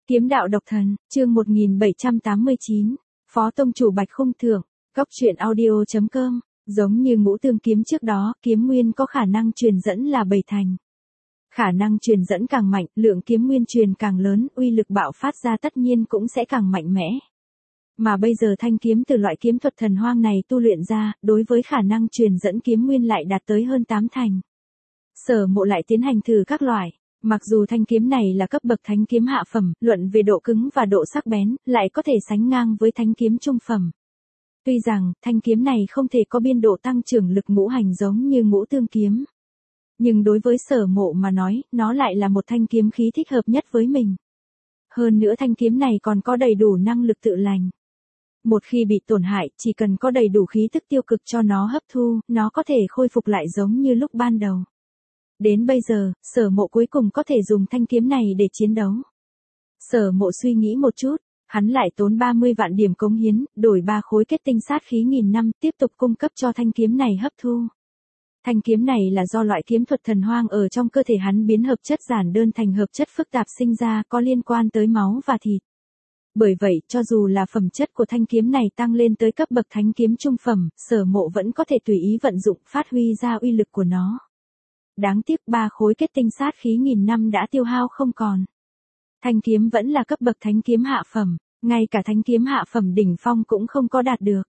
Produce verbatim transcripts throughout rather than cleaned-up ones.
Kiếm đạo độc thần, chương một nghìn bảy trăm tám mươi chín, Phó Tông chủ Bạch Khung Thượng, Cóc truyện audio chấm com, giống như ngũ tương kiếm trước đó, kiếm nguyên có khả năng truyền dẫn là bảy thành. Khả năng truyền dẫn càng mạnh, lượng kiếm nguyên truyền càng lớn, uy lực bạo phát ra tất nhiên cũng sẽ càng mạnh mẽ. Mà bây giờ thanh kiếm từ loại kiếm thuật thần hoang này tu luyện ra, đối với khả năng truyền dẫn kiếm nguyên lại đạt tới hơn tám thành. Sở Mộ lại tiến hành thử các loại. Mặc dù thanh kiếm này là cấp bậc thánh kiếm hạ phẩm, luận về độ cứng và độ sắc bén, lại có thể sánh ngang với thánh kiếm trung phẩm. Tuy rằng, thanh kiếm này không thể có biên độ tăng trưởng lực ngũ hành giống như ngũ tương kiếm. Nhưng đối với Sở Mộ mà nói, nó lại là một thanh kiếm khí thích hợp nhất với mình. Hơn nữa thanh kiếm này còn có đầy đủ năng lực tự lành. Một khi bị tổn hại, chỉ cần có đầy đủ khí tức tiêu cực cho nó hấp thu, nó có thể khôi phục lại giống như lúc ban đầu. Đến bây giờ, Sở Mộ cuối cùng có thể dùng thanh kiếm này để chiến đấu. Sở Mộ suy nghĩ một chút, hắn lại tốn ba mươi vạn điểm cống hiến, đổi ba khối kết tinh sát khí nghìn năm, tiếp tục cung cấp cho thanh kiếm này hấp thu. Thanh kiếm này là do loại kiếm thuật thần hoang ở trong cơ thể hắn biến hợp chất giản đơn thành hợp chất phức tạp sinh ra, có liên quan tới máu và thịt. Bởi vậy, cho dù là phẩm chất của thanh kiếm này tăng lên tới cấp bậc thánh kiếm trung phẩm, Sở Mộ vẫn có thể tùy ý vận dụng, phát huy ra uy lực của nó. Đáng tiếc ba khối kết tinh sát khí nghìn năm đã tiêu hao không còn. Thanh kiếm vẫn là cấp bậc thánh kiếm hạ phẩm, ngay cả thánh kiếm hạ phẩm đỉnh phong cũng không có đạt được.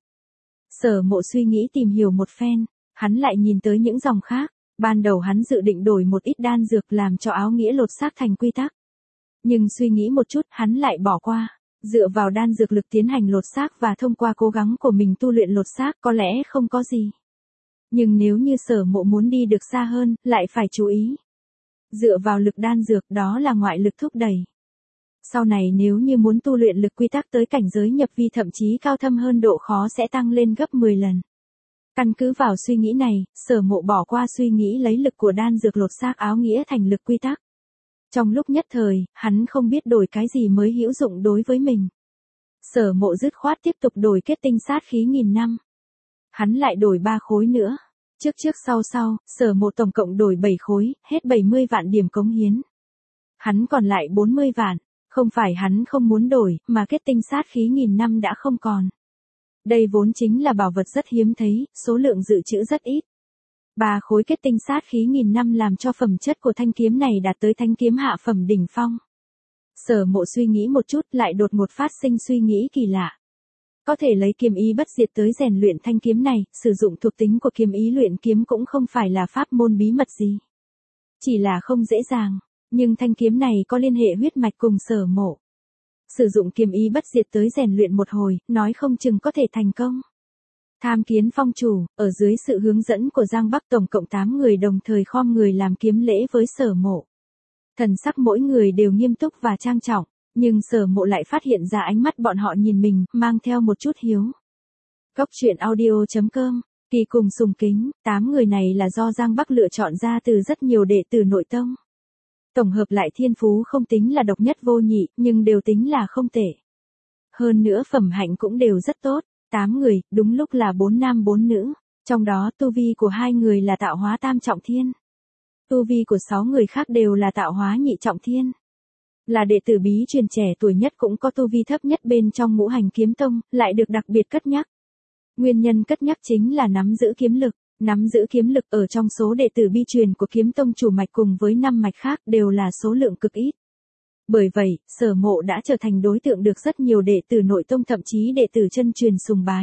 Sở Mộ suy nghĩ tìm hiểu một phen, hắn lại nhìn tới những dòng khác, ban đầu hắn dự định đổi một ít đan dược làm cho áo nghĩa lột xác thành quy tắc. Nhưng suy nghĩ một chút hắn lại bỏ qua, dựa vào đan dược lực tiến hành lột xác và thông qua cố gắng của mình tu luyện lột xác có lẽ không có gì. Nhưng nếu như Sở Mộ muốn đi được xa hơn, lại phải chú ý. Dựa vào lực đan dược đó là ngoại lực thúc đẩy. Sau này nếu như muốn tu luyện lực quy tắc tới cảnh giới nhập vi thậm chí cao thâm hơn độ khó sẽ tăng lên gấp mười lần. Căn cứ vào suy nghĩ này, Sở Mộ bỏ qua suy nghĩ lấy lực của đan dược lột xác áo nghĩa thành lực quy tắc. Trong lúc nhất thời, hắn không biết đổi cái gì mới hữu dụng đối với mình. Sở Mộ dứt khoát tiếp tục đổi kết tinh sát khí nghìn năm. Hắn lại đổi ba khối nữa. Trước trước sau sau, Sở Mộ tổng cộng đổi bảy khối, hết bảy mươi vạn điểm cống hiến. Hắn còn lại bốn mươi vạn, không phải hắn không muốn đổi, mà kết tinh sát khí nghìn năm đã không còn. Đây vốn chính là bảo vật rất hiếm thấy, số lượng dự trữ rất ít. Ba khối kết tinh sát khí nghìn năm làm cho phẩm chất của thanh kiếm này đạt tới thanh kiếm hạ phẩm đỉnh phong. Sở Mộ suy nghĩ một chút lại đột ngột phát sinh suy nghĩ kỳ lạ. Có thể lấy kiếm ý bất diệt tới rèn luyện thanh kiếm này, sử dụng thuộc tính của kiếm ý luyện kiếm cũng không phải là pháp môn bí mật gì. Chỉ là không dễ dàng, nhưng thanh kiếm này có liên hệ huyết mạch cùng Sở Mộ. Sử dụng kiếm ý bất diệt tới rèn luyện một hồi, nói không chừng có thể thành công. Tham Kiến Phong chủ, ở dưới sự hướng dẫn của Giang Bắc tổng cộng tám người đồng thời khom người làm kiếm lễ với Sở Mộ. Thần sắc mỗi người đều nghiêm túc và trang trọng. Nhưng Sở Mộ lại phát hiện ra ánh mắt bọn họ nhìn mình, mang theo một chút hiếu. Cóc truyện audio chấm com, kỳ cùng sùng kính, tám người này là do Giang Bắc lựa chọn ra từ rất nhiều đệ tử nội tông. Tổng hợp lại thiên phú không tính là độc nhất vô nhị, nhưng đều tính là không tệ. Hơn nữa phẩm hạnh cũng đều rất tốt, tám người, đúng lúc là bốn nam bốn nữ, trong đó tu vi của hai người là tạo hóa tam trọng thiên. Tu vi của sáu người khác đều là tạo hóa nhị trọng thiên. Là đệ tử bí truyền trẻ tuổi nhất cũng có tu vi thấp nhất bên trong ngũ hành kiếm tông, lại được đặc biệt cất nhắc. Nguyên nhân cất nhắc chính là nắm giữ kiếm lực, nắm giữ kiếm lực ở trong số đệ tử bi truyền của kiếm tông chủ mạch cùng với năm mạch khác đều là số lượng cực ít. Bởi vậy, Sở Mộ đã trở thành đối tượng được rất nhiều đệ tử nội tông thậm chí đệ tử chân truyền sùng bái.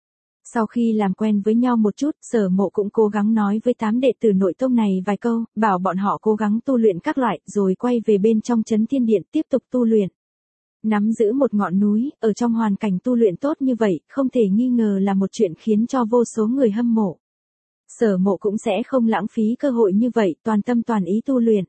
Sau khi làm quen với nhau một chút, Sở Mộ cũng cố gắng nói với tám đệ tử nội tông này vài câu, bảo bọn họ cố gắng tu luyện các loại, rồi quay về bên trong Chấn Thiên Điện tiếp tục tu luyện. Nắm giữ một ngọn núi, ở trong hoàn cảnh tu luyện tốt như vậy, không thể nghi ngờ là một chuyện khiến cho vô số người hâm mộ. Sở Mộ cũng sẽ không lãng phí cơ hội như vậy, toàn tâm toàn ý tu luyện.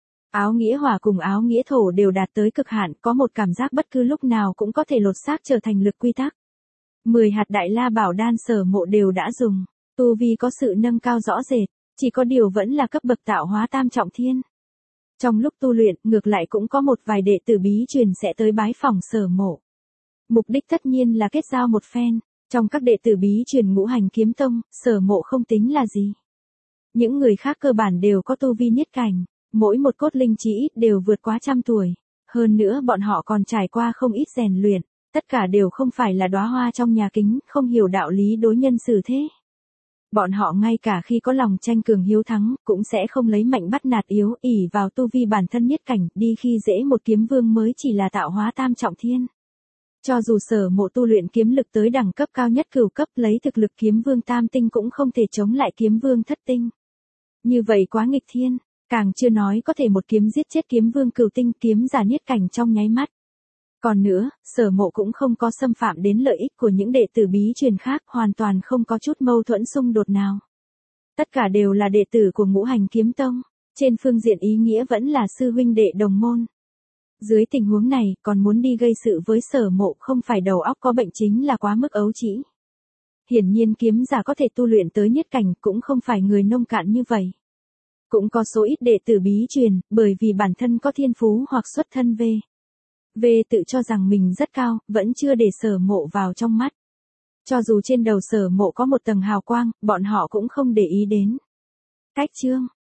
Áo nghĩa hỏa cùng áo nghĩa thổ đều đạt tới cực hạn, có một cảm giác bất cứ lúc nào cũng có thể lột xác trở thành lực quy tắc. mười hạt đại la bảo đan Sở Mộ đều đã dùng, tu vi có sự nâng cao rõ rệt, chỉ có điều vẫn là cấp bậc tạo hóa tam trọng thiên. Trong lúc tu luyện, ngược lại cũng có một vài đệ tử bí truyền sẽ tới bái phỏng Sở Mộ. Mục đích tất nhiên là kết giao một phen, trong các đệ tử bí truyền ngũ hành kiếm tông, Sở Mộ không tính là gì. Những người khác cơ bản đều có tu vi niết cảnh, mỗi một cốt linh chỉ ít đều vượt quá trăm tuổi. Hơn nữa bọn họ còn trải qua không ít rèn luyện, tất cả đều không phải là đóa hoa trong nhà kính, không hiểu đạo lý đối nhân xử thế. Bọn họ ngay cả khi có lòng tranh cường hiếu thắng, cũng sẽ không lấy mạnh bắt nạt yếu, ỷ vào tu vi bản thân nhất cảnh, đi khi dễ một kiếm vương mới chỉ là tạo hóa tam trọng thiên. Cho dù Sở Mộ tu luyện kiếm lực tới đẳng cấp cao nhất cửu cấp, lấy thực lực kiếm vương tam tinh cũng không thể chống lại kiếm vương thất tinh. Như vậy quá nghịch thiên, càng chưa nói có thể một kiếm giết chết kiếm vương cửu tinh, kiếm giả niết cảnh trong nháy mắt. Còn nữa, Sở Mộ cũng không có xâm phạm đến lợi ích của những đệ tử bí truyền khác, hoàn toàn không có chút mâu thuẫn xung đột nào. Tất cả đều là đệ tử của Ngũ Hành Kiếm Tông, trên phương diện ý nghĩa vẫn là sư huynh đệ đồng môn. Dưới tình huống này, còn muốn đi gây sự với Sở Mộ không phải đầu óc có bệnh chính là quá mức ấu trĩ. Hiển nhiên kiếm giả có thể tu luyện tới niết cảnh cũng không phải người nông cạn như vậy. Cũng có số ít đệ tử bí truyền, bởi vì bản thân có thiên phú hoặc xuất thân về. Về tự cho rằng mình rất cao, vẫn chưa để Sở Mộ vào trong mắt. Cho dù trên đầu Sở Mộ có một tầng hào quang, bọn họ cũng không để ý đến. Cách chương